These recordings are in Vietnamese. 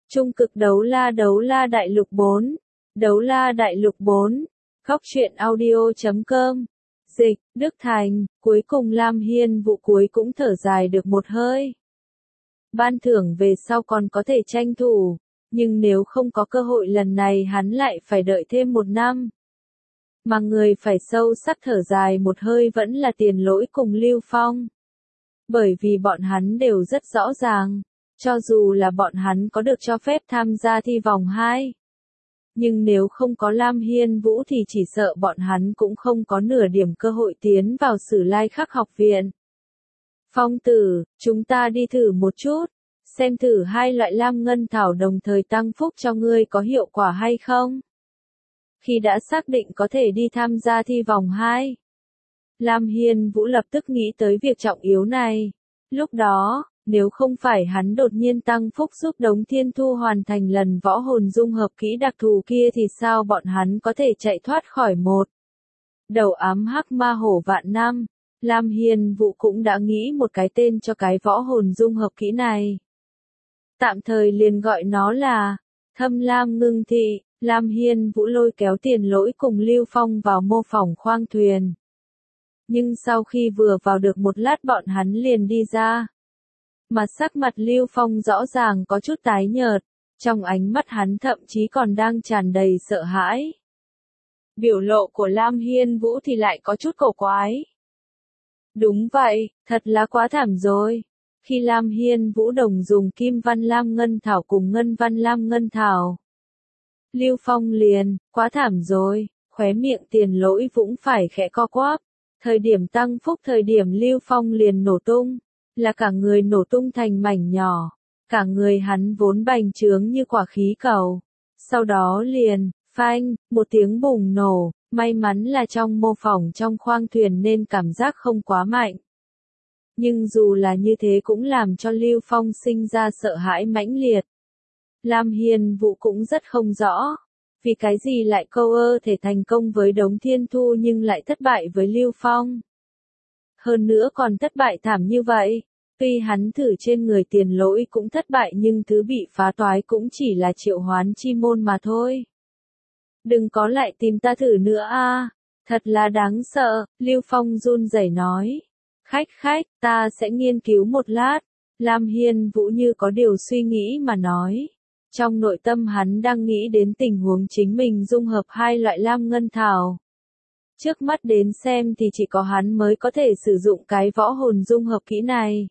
Trung cực đấu la đại lục 4. Đấu la đại lục 4. Góc truyện audio.com. Dịch, Đức Thành, cuối cùng Lam Hiên Vũ cuối cũng thở dài được một hơi. Ban thưởng về sau còn có thể tranh thủ, nhưng nếu không có cơ hội lần này hắn lại phải đợi thêm 1 năm. Mà người phải sâu sắc thở dài một hơi vẫn là Tiền Lỗi cùng Lưu Phong. Bởi vì bọn hắn đều rất rõ ràng, cho dù là bọn hắn có được cho phép tham gia thi vòng 2. Nhưng nếu không có Lam Hiên Vũ thì chỉ sợ bọn hắn cũng không có nửa điểm cơ hội tiến vào Sử Lai Khắc học viện. Phong tử, chúng ta đi thử một chút, xem thử 2 loại lam ngân thảo đồng thời tăng phúc cho ngươi có hiệu quả hay không. Khi đã xác định có thể đi tham gia thi vòng 2, Lam Hiên Vũ lập tức nghĩ tới việc trọng yếu này. Lúc đó, nếu không phải hắn đột nhiên tăng phúc giúp Đống Thiên Thu hoàn thành lần võ hồn dung hợp kỹ đặc thù kia thì sao bọn hắn có thể chạy thoát khỏi một đầu ám hắc ma hổ vạn năm. Lam Hiên Vũ cũng đã nghĩ một cái tên cho cái võ hồn dung hợp kỹ này. Tạm thời liền gọi nó là Thâm Lam Ngưng Thị. Lam Hiên Vũ lôi kéo Tiền Lỗi cùng Lưu Phong vào mô phỏng khoang thuyền. Nhưng sau khi vừa vào được một lát bọn hắn liền đi ra. Mà sắc mặt Lưu Phong rõ ràng có chút tái nhợt, trong ánh mắt hắn thậm chí còn đang tràn đầy sợ hãi. Biểu lộ của Lam Hiên Vũ thì lại có chút cổ quái. Đúng vậy, thật là quá thảm rồi. Khi Lam Hiên Vũ đồng dùng Kim Văn Lam Ngân Thảo cùng Ngân Văn Lam Ngân Thảo, Lưu Phong liền, quá thảm rồi, khóe miệng Tiền Lỗi cũng phải khẽ co quắp. Thời điểm tăng phúc thời điểm Lưu Phong liền nổ tung, là cả người nổ tung thành mảnh nhỏ, cả người hắn vốn bành trướng như quả khí cầu. Sau đó liền, phanh, một tiếng bùng nổ, may mắn là trong mô phỏng trong khoang thuyền nên cảm giác không quá mạnh. Nhưng dù là như thế cũng làm cho Lưu Phong sinh ra sợ hãi mãnh liệt. Lam Hiên Vũ cũng rất không rõ, vì cái gì lại câu thể thành công với Đống Thiên Thu nhưng lại thất bại với Lưu Phong. Hơn nữa còn thất bại thảm như vậy, tuy hắn thử trên người Tiền Lỗi cũng thất bại nhưng thứ bị phá toái cũng chỉ là triệu hoán chi môn mà thôi. Đừng có lại tìm ta thử nữa a, thật là đáng sợ, Lưu Phong run rẩy nói. Khách, ta sẽ nghiên cứu một lát, Lam Hiên Vũ như có điều suy nghĩ mà nói. Trong nội tâm hắn đang nghĩ đến tình huống chính mình dung hợp 2 loại lam ngân thảo. Trước mắt đến xem thì chỉ có hắn mới có thể sử dụng cái võ hồn dung hợp kỹ này.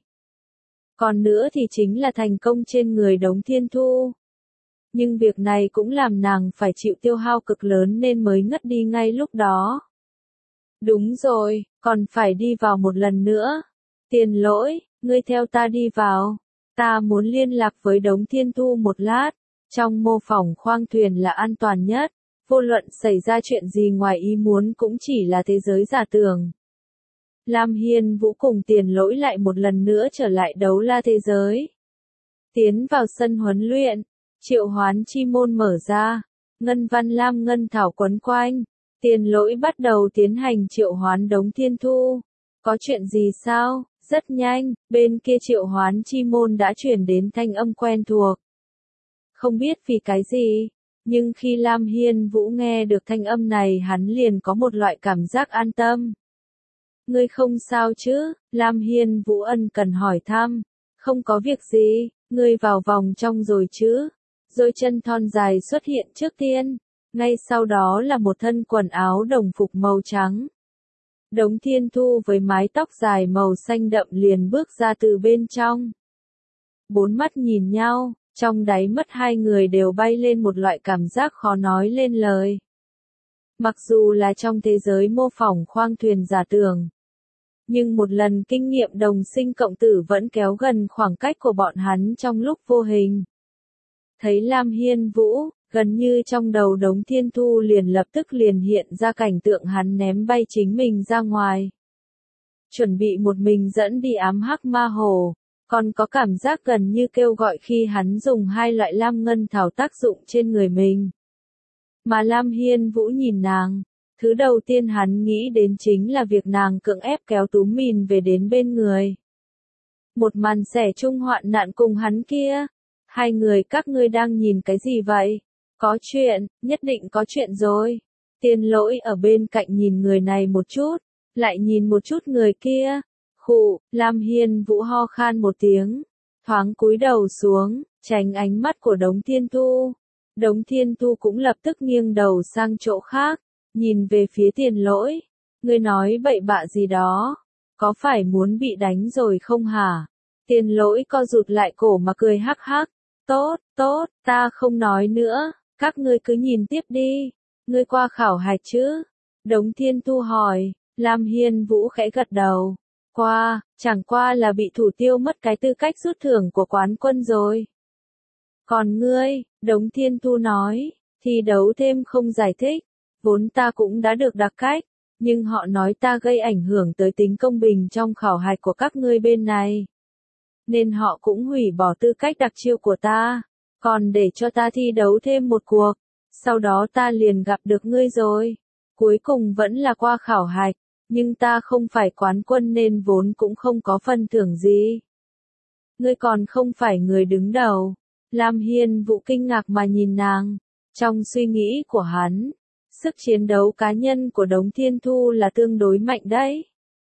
Còn nữa thì chính là thành công trên người Đống Thiên Thu. Nhưng việc này cũng làm nàng phải chịu tiêu hao cực lớn nên mới ngất đi ngay lúc đó. Đúng rồi, còn phải đi vào một lần nữa. Tiền Lỗi, ngươi theo ta đi vào. Ta muốn liên lạc với Đống Thiên Thu một lát. Trong mô phỏng khoang thuyền là an toàn nhất. Vô luận xảy ra chuyện gì ngoài ý muốn cũng chỉ là thế giới giả tưởng. Lam Hiên Vũ cùng Tiền Lỗi lại một lần nữa trở lại đấu la thế giới. Tiến vào sân huấn luyện. Triệu hoán chi môn mở ra. Ngân Văn Lam Ngân Thảo quấn quanh. Tiền Lỗi bắt đầu tiến hành triệu hoán Đống Thiên Thu. Có chuyện gì sao? Rất nhanh, bên kia triệu hoán chi môn đã chuyển đến thanh âm quen thuộc. Không biết vì cái gì, nhưng khi Lam Hiên Vũ nghe được thanh âm này hắn liền có một loại cảm giác an tâm. Ngươi không sao chứ? Lam Hiên Vũ ân cần hỏi thăm. Không có việc gì, ngươi vào vòng trong rồi chứ? Rồi chân thon dài xuất hiện trước tiên. Ngay sau đó là một thân quần áo đồng phục màu trắng. Đống Thiên Thu với mái tóc dài màu xanh đậm liền bước ra từ bên trong. 4 mắt nhìn nhau, trong đáy mắt 2 người đều bay lên một loại cảm giác khó nói lên lời. Mặc dù là trong thế giới mô phỏng khoang thuyền giả tưởng, nhưng một lần kinh nghiệm đồng sinh cộng tử vẫn kéo gần khoảng cách của bọn hắn trong lúc vô hình. Thấy Lam Hiên Vũ, gần như trong đầu Đống Thiên Thu liền lập tức liền hiện ra cảnh tượng hắn ném bay chính mình ra ngoài. Chuẩn bị một mình dẫn đi ám hắc ma hồ, còn có cảm giác gần như kêu gọi khi hắn dùng 2 loại lam ngân thảo tác dụng trên người mình. Mà Lam Hiên Vũ nhìn nàng, thứ đầu tiên hắn nghĩ đến chính là việc nàng cưỡng ép kéo Túm Mìn về đến bên người. Một màn xẻ chung hoạn nạn cùng hắn kia. Hai người các ngươi đang nhìn cái gì vậy? Có chuyện, nhất định có chuyện rồi. Tiền Lỗi ở bên cạnh nhìn người này một chút, lại nhìn một chút người kia. Khụ, Lam Hiên Vũ ho khan một tiếng, thoáng cúi đầu xuống, tránh ánh mắt của Đống Thiên Thu. Đống Thiên Thu cũng lập tức nghiêng đầu sang chỗ khác, nhìn về phía Tiền Lỗi. Ngươi nói bậy bạ gì đó? Có phải muốn bị đánh rồi không hả? Tiền Lỗi co rụt lại cổ mà cười hắc hắc. Tốt, tốt, ta không nói nữa, các ngươi cứ nhìn tiếp đi. Ngươi qua khảo hạch chứ? Đống Thiên Thu hỏi. Lam Hiên Vũ khẽ gật đầu. Qua, chẳng qua là bị thủ tiêu mất cái tư cách rút thưởng của quán quân rồi. Còn ngươi, Đống Thiên Thu nói, thi đấu thêm không giải thích, vốn ta cũng đã được đặc cách, nhưng họ nói ta gây ảnh hưởng tới tính công bình trong khảo hạch của các ngươi bên này. Nên họ cũng hủy bỏ tư cách đặc chiêu của ta, còn để cho ta thi đấu thêm một cuộc, sau đó ta liền gặp được ngươi rồi. Cuối cùng vẫn là qua khảo hạch, nhưng ta không phải quán quân nên vốn cũng không có phần thưởng gì. Ngươi còn không phải người đứng đầu. Lam Hiên Vũ kinh ngạc mà nhìn nàng. Trong suy nghĩ của hắn, sức chiến đấu cá nhân của Đống Thiên Thu là tương đối mạnh đấy.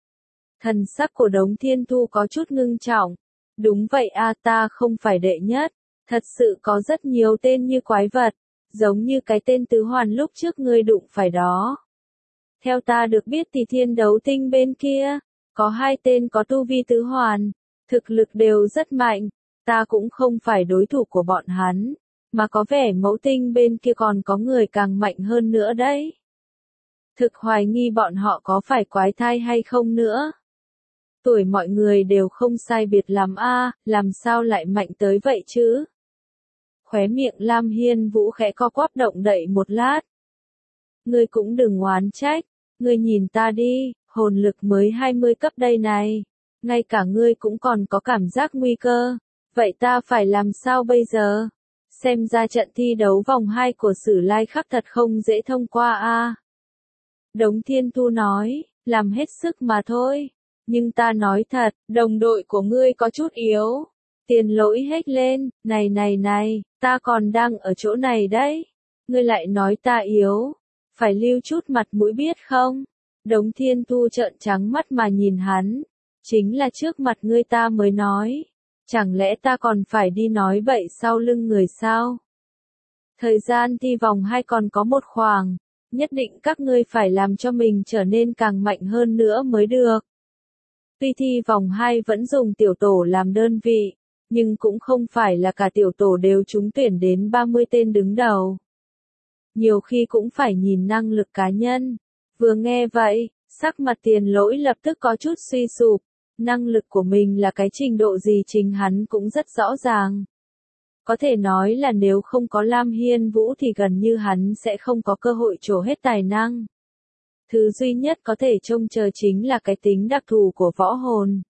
Thần sắc của Đống Thiên Thu có chút ngưng trọng. Đúng vậy a, ta không phải đệ nhất. Thật sự có rất nhiều tên như quái vật, giống như cái tên tứ hoàn lúc trước ngươi đụng phải đó. Theo ta được biết thì thiên đấu tinh bên kia, có hai tên có tu vi tứ hoàn, thực lực đều rất mạnh, ta cũng không phải đối thủ của bọn hắn, mà có vẻ mẫu tinh bên kia còn có người càng mạnh hơn nữa đấy. Thực hoài nghi bọn họ có phải quái thai hay không nữa. Tuổi mọi người đều không sai biệt lắm a, làm sao lại mạnh tới vậy chứ? Khóe miệng Lam Hiên Vũ khẽ co quắp động đậy một lát. Ngươi cũng đừng oán trách, ngươi nhìn ta đi, hồn lực mới 20 cấp đây này, ngay cả ngươi cũng còn có cảm giác nguy cơ, vậy ta phải làm sao bây giờ? Xem ra trận thi đấu vòng 2 của Sử Lai Khắc thật không dễ thông qua a. Đống Thiên Thu nói, làm hết sức mà thôi, nhưng ta nói thật, đồng đội của ngươi có chút yếu. Tiền Lỗi hét lên, này, ta còn đang ở chỗ này đấy, ngươi lại nói ta yếu, phải lưu chút mặt mũi biết không? Đống Thiên Thu trợn trắng mắt mà nhìn hắn, chính là trước mặt ngươi ta mới nói, chẳng lẽ ta còn phải đi nói bậy sau lưng người sao? Thời gian thi vòng 2 còn có một khoảng, nhất định các ngươi phải làm cho mình trở nên càng mạnh hơn nữa mới được. Tuy thi vòng 2 vẫn dùng tiểu tổ làm đơn vị, nhưng cũng không phải là cả tiểu tổ đều trúng tuyển đến 30 tên đứng đầu. Nhiều khi cũng phải nhìn năng lực cá nhân. Vừa nghe vậy, sắc mặt Tiền Lỗi lập tức có chút suy sụp. Năng lực của mình là cái trình độ gì chính hắn cũng rất rõ ràng. Có thể nói là nếu không có Lam Hiên Vũ thì gần như hắn sẽ không có cơ hội trổ hết tài năng. Thứ duy nhất có thể trông chờ chính là cái tính đặc thù của võ hồn.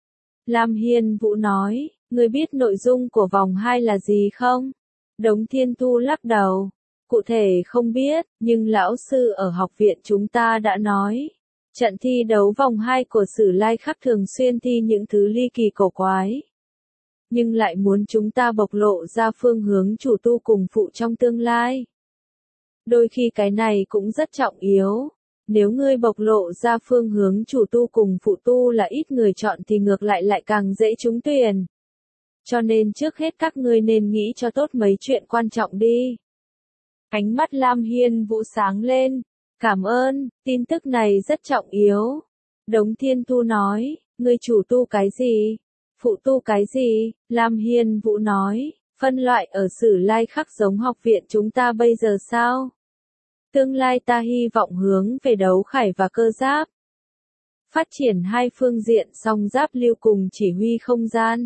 Lam Hiên Vũ nói, ngươi biết nội dung của vòng 2 là gì không? Đống Thiên Thu lắc đầu. Cụ thể không biết, nhưng lão sư ở học viện chúng ta đã nói. Trận thi đấu vòng 2 của Sử Lai Khắc thường xuyên thi những thứ ly kỳ cổ quái. Nhưng lại muốn chúng ta bộc lộ ra phương hướng chủ tu cùng phụ trong tương lai. Đôi khi cái này cũng rất trọng yếu. Nếu ngươi bộc lộ ra phương hướng chủ tu cùng phụ tu là ít người chọn thì ngược lại càng dễ trúng tuyển. Cho nên trước hết các ngươi nên nghĩ cho tốt mấy chuyện quan trọng đi. Ánh mắt Lam Hiên Vũ sáng lên. Cảm ơn, tin tức này rất trọng yếu. Đống Thiên Thu nói, ngươi chủ tu cái gì? Phụ tu cái gì? Lam Hiên Vũ nói, phân loại ở Sử Lai Khắc giống học viện chúng ta bây giờ sao? Tương lai ta hy vọng hướng về đấu khải và cơ giáp. Phát triển hai phương diện song giáp lưu cùng chỉ huy không gian.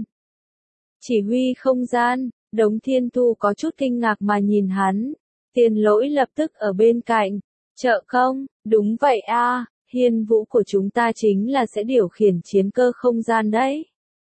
Chỉ huy không gian, Đống Thiên Thu có chút kinh ngạc mà nhìn hắn. Tiền Lỗi lập tức ở bên cạnh. Trợ công, đúng vậy a, Hiên Vũ của chúng ta chính là sẽ điều khiển chiến cơ không gian đấy.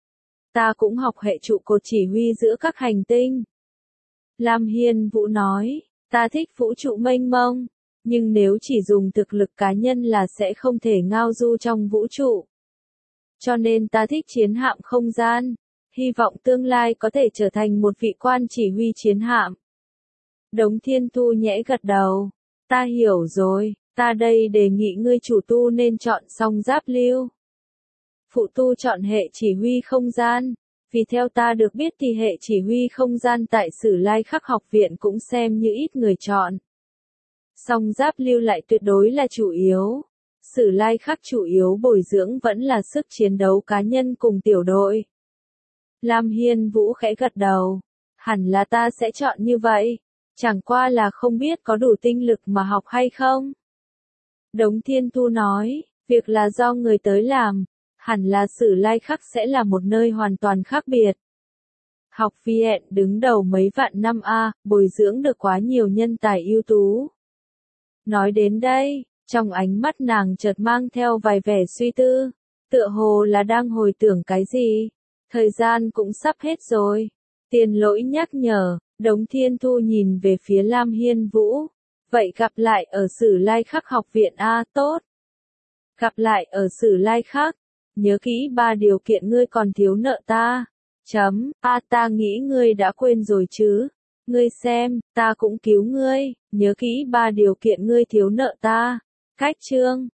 Ta cũng học hệ trụ cột chỉ huy giữa các hành tinh. Lam Hiên Vũ nói, ta thích vũ trụ mênh mông, nhưng nếu chỉ dùng thực lực cá nhân là sẽ không thể ngao du trong vũ trụ. Cho nên ta thích chiến hạm không gian. hy vọng tương lai có thể trở thành một vị quan chỉ huy chiến hạm. Đống Thiên Thu nhẽ gật đầu. Ta hiểu rồi, ta đây đề nghị ngươi chủ tu nên chọn Song Giáp Lưu. Phụ tu chọn hệ chỉ huy không gian. Vì theo ta được biết thì hệ chỉ huy không gian tại Sử Lai Khắc học viện cũng xem như ít người chọn. Song Giáp Lưu lại tuyệt đối là chủ yếu. Sử Lai Khắc chủ yếu bồi dưỡng vẫn là sức chiến đấu cá nhân cùng tiểu đội. Lam Hiên Vũ khẽ gật đầu. Hẳn là ta sẽ chọn như vậy. Chẳng qua là không biết có đủ tinh lực mà học hay không. Đống Thiên Thu nói, việc là do người tới làm. Hẳn là Sử Lai Khắc sẽ là một nơi hoàn toàn khác biệt. Học viện đứng đầu mấy vạn năm bồi dưỡng được quá nhiều nhân tài ưu tú. Nói đến đây, trong ánh mắt nàng chợt mang theo vài vẻ suy tư, tựa hồ là đang hồi tưởng cái gì. Thời gian cũng sắp hết rồi. Tiền Lỗi nhắc nhở. Đống Thiên Thu nhìn về phía Lam Hiên Vũ. Vậy gặp lại ở Sử Lai Khắc học viện tốt. Gặp lại ở Sử Lai Khắc. Nhớ kỹ 3 điều kiện ngươi còn thiếu nợ ta. Ta nghĩ ngươi đã quên rồi chứ. Ngươi xem, ta cũng cứu ngươi. Nhớ kỹ 3 điều kiện ngươi thiếu nợ ta. Cách chương.